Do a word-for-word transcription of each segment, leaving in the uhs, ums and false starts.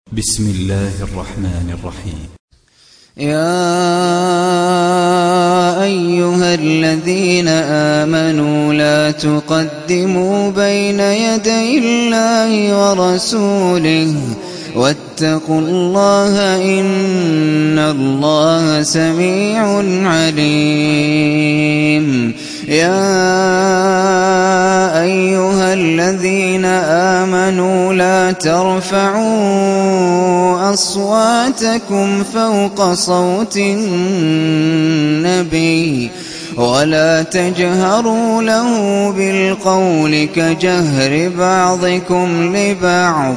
بسم الله الرحمن الرحيم. يا أيها الذين آمنوا لا تقدموا بين يدي الله ورسوله واتقوا الله إن الله سميع عليم. يا أيها الذين آمنوا لا ترفعوا أصواتكم فوق صوت النبي ولا تجهروا له بالقول كجهر بعضكم لبعض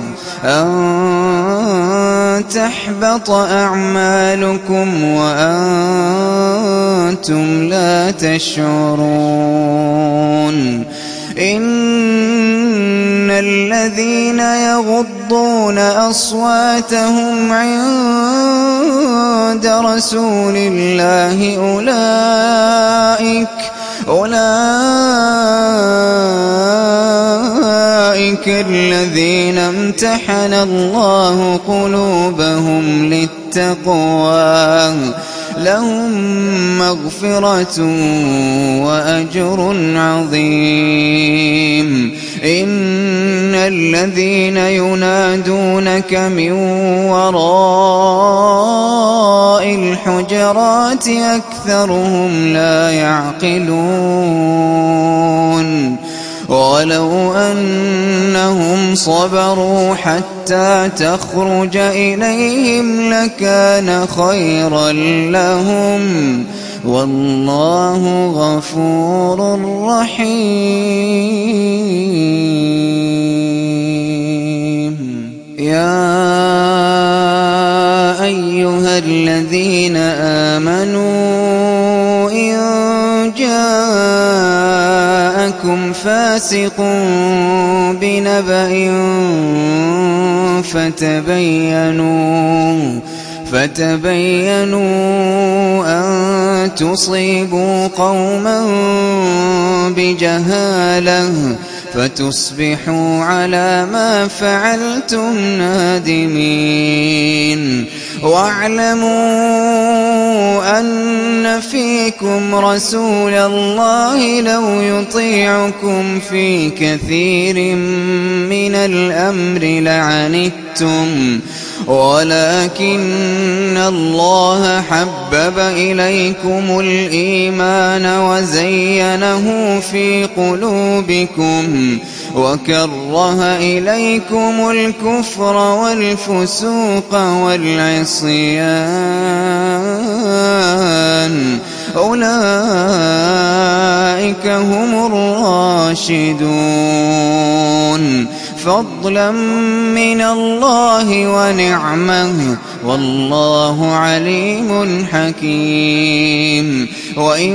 أن تحبط أعمالكم وأنتم لا تشعرون. إن الذين يغضون أصواتهم عند رسول الله أولئك أولئك الذين امتحن الله قلوبهم للتقوى لهم مغفرة وأجر عظيم. إن الذين ينادونك من وراء الحجرات أكثرهم لا يعقلون. ولو أنهم صبروا حتى تخرج إليهم لكان خيرا لهم والله غفور رحيم. يا أيها الذين آمنوا إن جاءكم فاسق بنبأ فتبينوا فتبينوا أن تصيبوا قوما بجهالة فتصبحوا على ما فعلتم نادمين. واعلموا أن فيكم رسول الله لو يطيعكم في كثير من الأمر لعنتم ولكن الله حبب إليكم الإيمان وزينه في قلوبكم وكره إليكم الكفر والفسوق والعصيان أولئك هم الراشدون فضلا من الله ونعمه والله عليم حكيم. وإن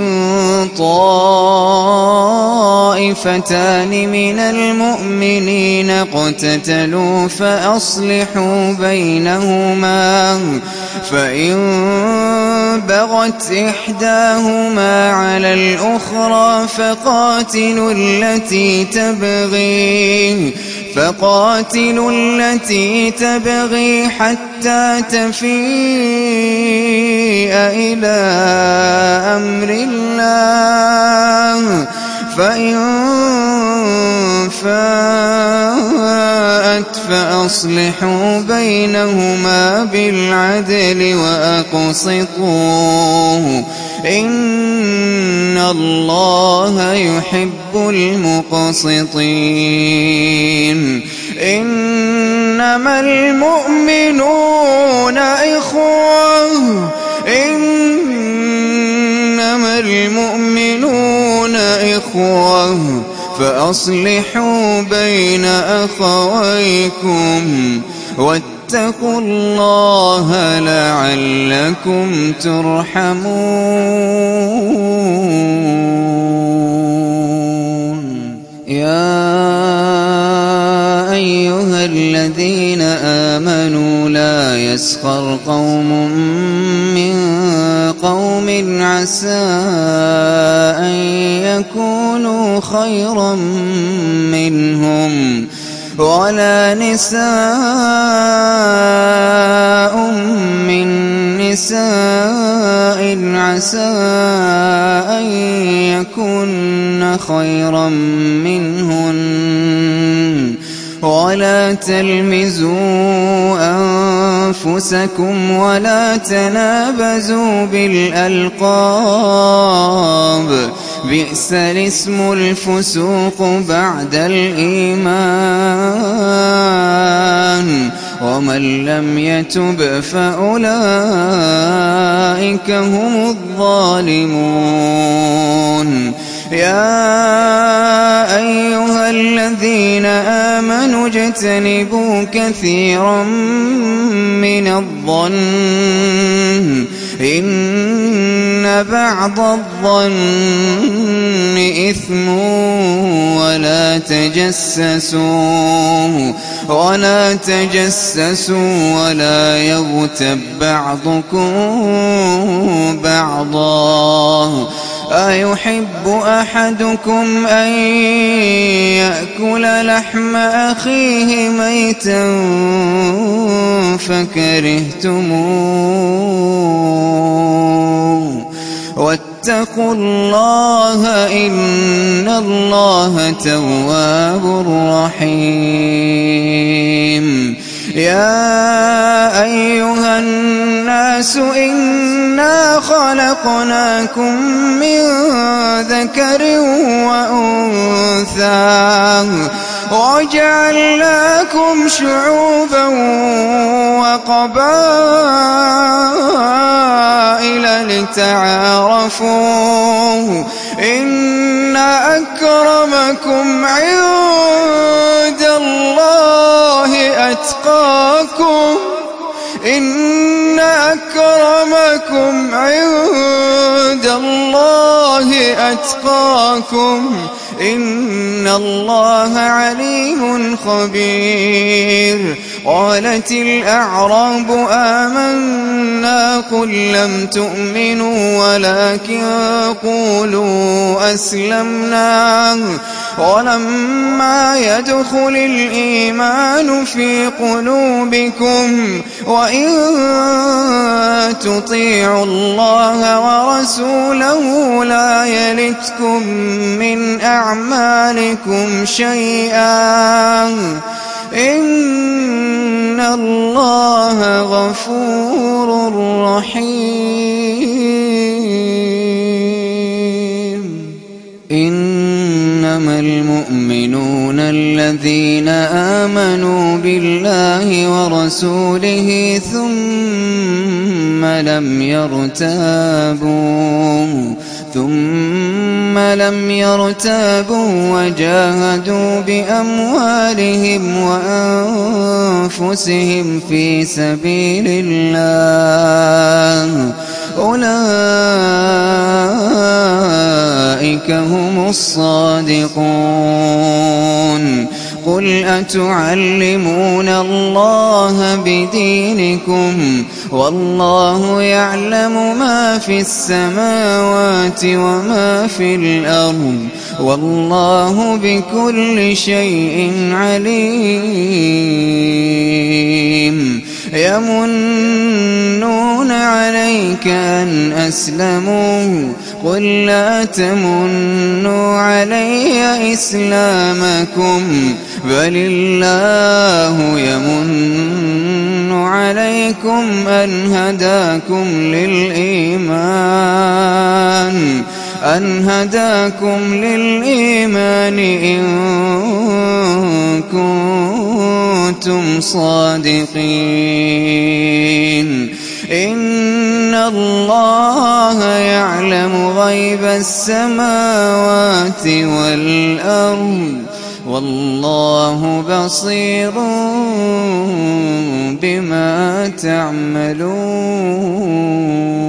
طائفتان من المؤمنين اقتتلوا فأصلحوا بينهما فإن بغت إحداهما على الأخرى فقاتلوا التي تبغي فقاتلوا التي تبغي حتى تفيء إلى أمر الله فإن فاءت فأصلحوا بينهما بالعدل وأقسطوا إن الله يحب المقسطين. إنما المؤمنون إخوة إنما المؤمنون إخوة فأصلحوا بين أخويكم واتقوا الله لعلكم ترحمون. يا أيها الذين آمنوا لا يسخر قوم من قوم عسى أن يكونوا خيرا منهم ولا نساء نساء عسى أن يكن خيرا منهن ولا تلمزوا أنفسكم ولا تنابزوا بالألقاب بئس الاسم الفسوق بعد الإيمان ومن لم يتب فأولئك هم الظالمون يا أيها الذين آمنوا اجتنبوا كثيرا من الظن إن بعض الظن إثم ولا تجسسوا ولا تجسسوا ولا يغتب بعضكم بعضا أيحب أحدكم أن يأكل لحم أخيه ميتا فكرهتموه واتقوا الله إن الله تواب رحيم يا أيها الناس إنا خلقناكم من ذكر وأنثى وجعلناكم شعوبا وقبائل لتعارفوا إن أكرمكم عند الله أتقاكم إن أكرمكم عند الله أتقاكم إن الله عليم خبير قالت الأعراب آمنا قل لم تؤمنوا ولكن قولوا أسلمنا ولما يدخل الإيمان في قلوبكم وإن تطيعوا الله ورسوله لا يلتكم من أعمالكم شيئا إن الله غفور رحيم إنما المؤمنون الذين آمنوا بالله ورسوله ثم لم يرتابوا ثم لم يرتابوا وجاهدوا بأموالهم وأنفسهم في سبيل الله أولئك هم الصادقون قل أتعلمون الله بدينكم والله يعلم ما في السماوات وما في الأرض والله بكل شيء عليم يمنون عليك أن أسلموا قل لا تمنوا علي إسلامكم بل الله يمن عليكم أن هداكم للإيمان أن هداكم للإيمان إن كنتم صادقين إن الله يعلم غيب السماوات والأرض والله بصير بما تعملون.